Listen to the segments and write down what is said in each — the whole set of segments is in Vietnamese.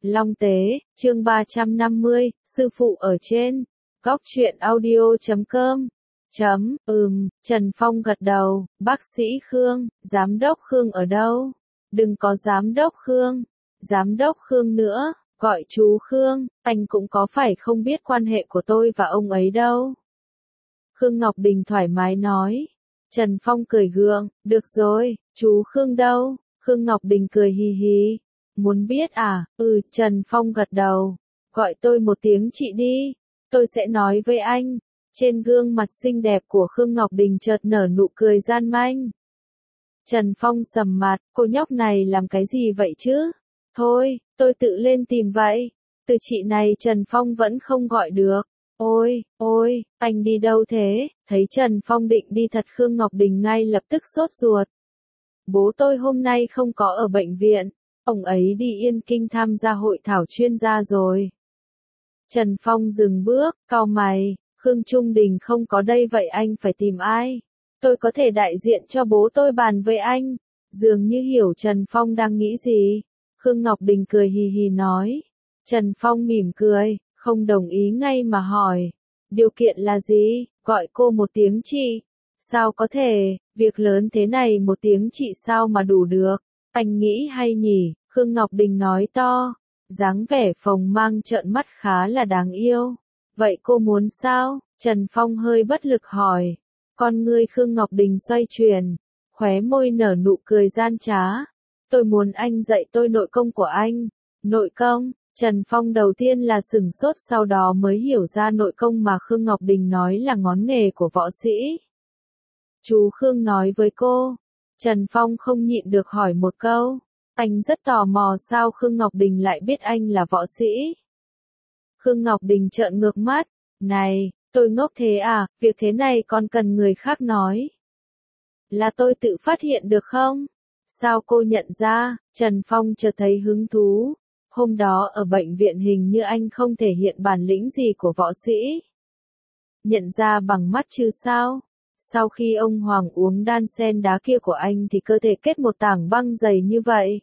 Long Tế, chương 350, sư phụ ở trên. Góc truyện audio.com. Trần Phong gật đầu, bác sĩ Khương, giám đốc Khương ở đâu? Đừng có giám đốc Khương nữa, gọi chú Khương, anh cũng có phải không biết quan hệ của tôi và ông ấy đâu. Khương Ngọc Đình thoải mái nói. Trần Phong cười gượng, được rồi, chú Khương đâu? Khương Ngọc Đình cười hì hì. Muốn biết à? Trần Phong gật đầu. Gọi tôi một tiếng chị đi, tôi sẽ nói với anh. Trên gương mặt xinh đẹp của Khương Ngọc Đình chợt nở nụ cười gian manh. Trần Phong sầm mặt, cô nhóc này làm cái gì vậy chứ? Thôi, tôi tự lên tìm vậy. Từ chị này Trần Phong vẫn không gọi được. Ôi, anh đi đâu thế? Thấy Trần Phong định đi thật, Khương Ngọc Đình ngay lập tức sốt ruột. Bố tôi hôm nay không có ở bệnh viện, ông ấy đi Yên Kinh tham gia hội thảo chuyên gia rồi. Trần Phong dừng bước, cau mày, Khương Trung Đình không có đây vậy anh phải tìm ai? Tôi có thể đại diện cho bố tôi bàn với anh. Dường như hiểu Trần Phong đang nghĩ gì. Khương Ngọc Đình cười hì hì nói. Trần Phong mỉm cười, không đồng ý ngay mà hỏi. Điều kiện là gì? Gọi cô một tiếng chị. Sao có thể, việc lớn thế này một tiếng chị sao mà đủ được? Anh nghĩ hay nhỉ? Khương Ngọc Đình nói to. Dáng vẻ phồng mang trợn mắt khá là đáng yêu. Vậy cô muốn sao? Trần Phong hơi bất lực hỏi. Con ngươi Khương Ngọc Đình xoay chuyển, khóe môi nở nụ cười gian trá. Tôi muốn anh dạy tôi nội công của anh. Nội công? Trần Phong đầu tiên là sửng sốt, sau đó mới hiểu ra nội công mà Khương Ngọc Đình nói là ngón nghề của võ sĩ. Chú Khương nói với cô. Trần Phong không nhịn được hỏi một câu. Anh rất tò mò sao Khương Ngọc Đình lại biết anh là võ sĩ. Khương Ngọc Đình trợn ngược mắt. Này, tôi ngốc thế à, việc thế này còn cần người khác nói. Là tôi tự phát hiện được không? Sao cô nhận ra? Trần Phong chợt thấy hứng thú. Hôm đó ở bệnh viện hình như anh không thể hiện bản lĩnh gì của võ sĩ. Nhận ra bằng mắt chứ sao? Sau khi ông Hoàng uống đan sen đá kia của anh thì cơ thể kết một tảng băng dày như vậy.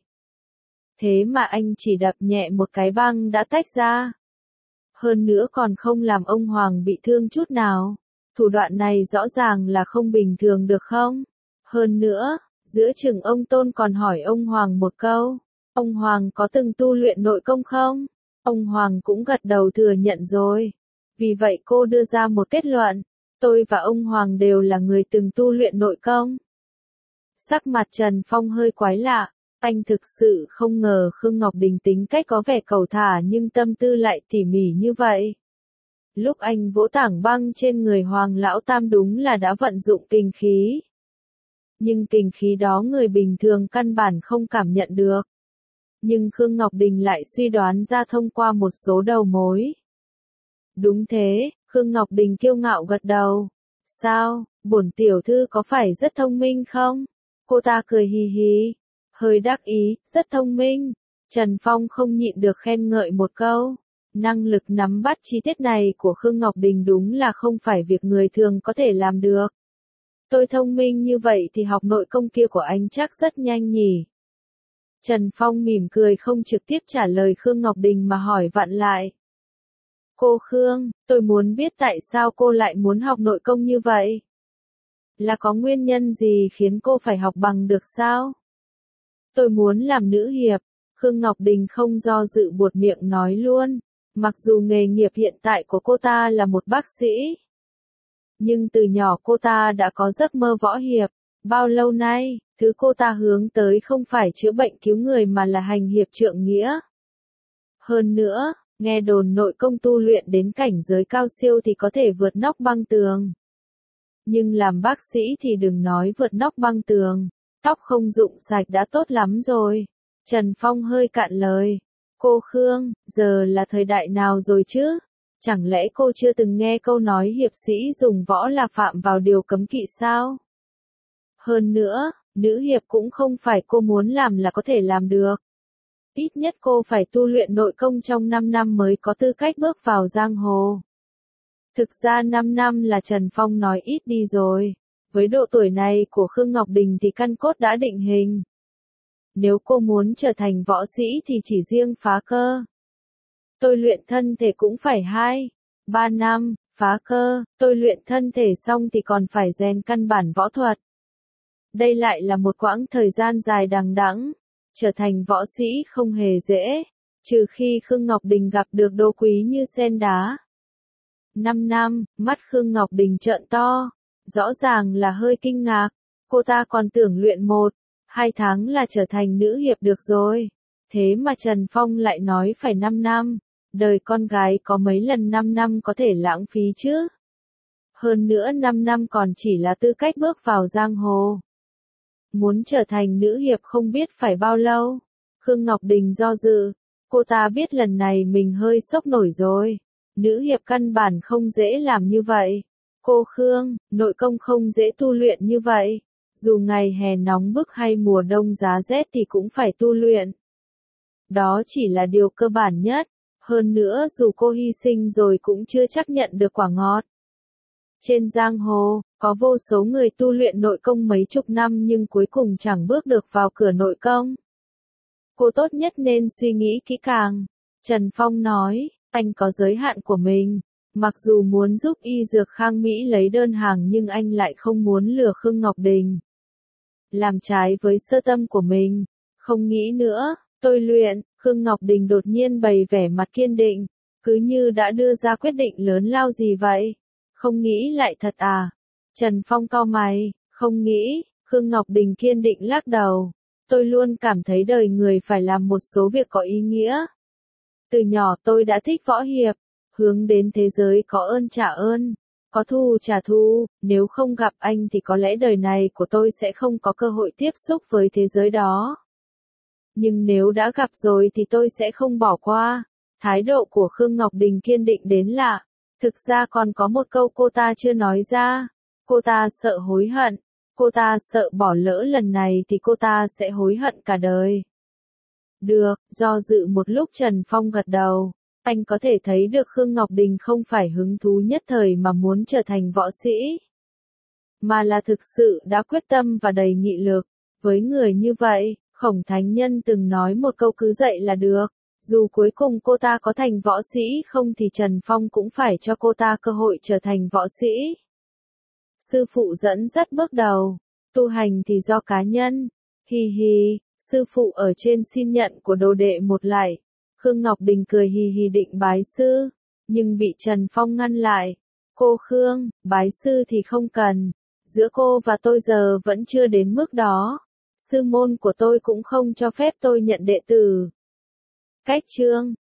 Thế mà anh chỉ đập nhẹ một cái băng đã tách ra. Hơn nữa còn không làm ông Hoàng bị thương chút nào. Thủ đoạn này rõ ràng là không bình thường được không? Hơn nữa, giữa chừng ông Tôn còn hỏi ông Hoàng một câu. Ông Hoàng có từng tu luyện nội công không? Ông Hoàng cũng gật đầu thừa nhận rồi. Vì vậy cô đưa ra một kết luận. Tôi và ông Hoàng đều là người từng tu luyện nội công. Sắc mặt Trần Phong hơi quái lạ. Anh thực sự không ngờ Khương Ngọc Đình tính cách có vẻ cẩu thả nhưng tâm tư lại tỉ mỉ như vậy. Lúc anh vỗ tảng băng trên người Hoàng Lão Tam đúng là đã vận dụng kình khí. Nhưng kình khí đó người bình thường căn bản không cảm nhận được. Nhưng Khương Ngọc Đình lại suy đoán ra thông qua một số đầu mối. Đúng thế, Khương Ngọc Đình kiêu ngạo gật đầu. Sao, bổn tiểu thư có phải rất thông minh không? Cô ta cười hì hì, hơi đắc ý, rất thông minh. Trần Phong không nhịn được khen ngợi một câu. Năng lực nắm bắt chi tiết này của Khương Ngọc Đình đúng là không phải việc người thường có thể làm được. Tôi thông minh như vậy thì học nội công kia của anh chắc rất nhanh nhỉ. Trần Phong mỉm cười không trực tiếp trả lời Khương Ngọc Đình mà hỏi vặn lại. Cô Khương, tôi muốn biết tại sao cô lại muốn học nội công như vậy? Là có nguyên nhân gì khiến cô phải học bằng được sao? Tôi muốn làm nữ hiệp. Khương Ngọc Đình không do dự buột miệng nói luôn. Mặc dù nghề nghiệp hiện tại của cô ta là một bác sĩ. Nhưng từ nhỏ cô ta đã có giấc mơ võ hiệp. Bao lâu nay, thứ cô ta hướng tới không phải chữa bệnh cứu người mà là hành hiệp trượng nghĩa. Hơn nữa, nghe đồn nội công tu luyện đến cảnh giới cao siêu thì có thể vượt nóc băng tường. Nhưng làm bác sĩ thì đừng nói vượt nóc băng tường, tóc không rụng sạch đã tốt lắm rồi. Trần Phong hơi cạn lời. Cô Khương, giờ là thời đại nào rồi chứ? Chẳng lẽ cô chưa từng nghe câu nói hiệp sĩ dùng võ là phạm vào điều cấm kỵ sao? Hơn nữa, nữ hiệp cũng không phải cô muốn làm là có thể làm được. Ít nhất cô phải tu luyện nội công trong 5 năm mới có tư cách bước vào giang hồ. Thực ra 5 năm là Trần Phong nói ít đi rồi. Với độ tuổi này của Khương Ngọc Đình thì căn cốt đã định hình. Nếu cô muốn trở thành võ sĩ thì chỉ riêng phá cơ, tôi luyện thân thể cũng phải 3 năm, phá cơ, tôi luyện thân thể xong thì còn phải rèn căn bản võ thuật. Đây lại là một quãng thời gian dài đằng đẵng, trở thành võ sĩ không hề dễ, trừ khi Khương Ngọc Đình gặp được đô quý như sen đá. 5 năm, mắt Khương Ngọc Đình trợn to, rõ ràng là hơi kinh ngạc, cô ta còn tưởng luyện 2 tháng là trở thành nữ hiệp được rồi. Thế mà Trần Phong lại nói phải 5 năm, đời con gái có mấy lần 5 năm có thể lãng phí chứ. Hơn nữa 5 năm còn chỉ là tư cách bước vào giang hồ. Muốn trở thành nữ hiệp không biết phải bao lâu. Khương Ngọc Đình do dự, cô ta biết lần này mình hơi sốc nổi rồi. Nữ hiệp căn bản không dễ làm như vậy. Cô Khương, nội công không dễ tu luyện như vậy. Dù ngày hè nóng bức hay mùa đông giá rét thì cũng phải tu luyện. Đó chỉ là điều cơ bản nhất. Hơn nữa dù cô hy sinh rồi cũng chưa chắc nhận được quả ngọt. Trên giang hồ, có vô số người tu luyện nội công mấy chục năm nhưng cuối cùng chẳng bước được vào cửa nội công. Cô tốt nhất nên suy nghĩ kỹ càng. Trần Phong nói, anh có giới hạn của mình. Mặc dù muốn giúp y dược Khang Mỹ lấy đơn hàng nhưng anh lại không muốn lừa Khương Ngọc Đình. Làm trái với sơ tâm của mình. Không nghĩ nữa, tôi luyện. Khương Ngọc Đình đột nhiên bày vẻ mặt kiên định. Cứ như đã đưa ra quyết định lớn lao gì vậy. Không nghĩ lại thật à? Trần Phong cau mày, không nghĩ. Khương Ngọc Đình kiên định lắc đầu. Tôi luôn cảm thấy đời người phải làm một số việc có ý nghĩa. Từ nhỏ tôi đã thích võ hiệp, hướng đến thế giới có ơn trả ơn, có thù trả thù, nếu không gặp anh thì có lẽ đời này của tôi sẽ không có cơ hội tiếp xúc với thế giới đó. Nhưng nếu đã gặp rồi thì tôi sẽ không bỏ qua. Thái độ của Khương Ngọc Đình kiên định đến lạ. Thực ra còn có một câu cô ta chưa nói ra. Cô ta sợ hối hận. Cô ta sợ bỏ lỡ lần này thì cô ta sẽ hối hận cả đời. Được, do dự một lúc Trần Phong gật đầu. Anh có thể thấy được Khương Ngọc Đình không phải hứng thú nhất thời mà muốn trở thành võ sĩ. Mà là thực sự đã quyết tâm và đầy nghị lực. Với người như vậy, Khổng Thánh Nhân từng nói một câu cứ dậy là được. Dù cuối cùng cô ta có thành võ sĩ không thì Trần Phong cũng phải cho cô ta cơ hội trở thành võ sĩ. Sư phụ dẫn dắt bước đầu, tu hành thì do cá nhân. Hi hi, sư phụ ở trên xin nhận của đồ đệ một lại. Khương Ngọc Đình cười hì hì định bái sư, nhưng bị Trần Phong ngăn lại. Cô Khương, bái sư thì không cần. Giữa cô và tôi giờ vẫn chưa đến mức đó. Sư môn của tôi cũng không cho phép tôi nhận đệ tử. Cách chương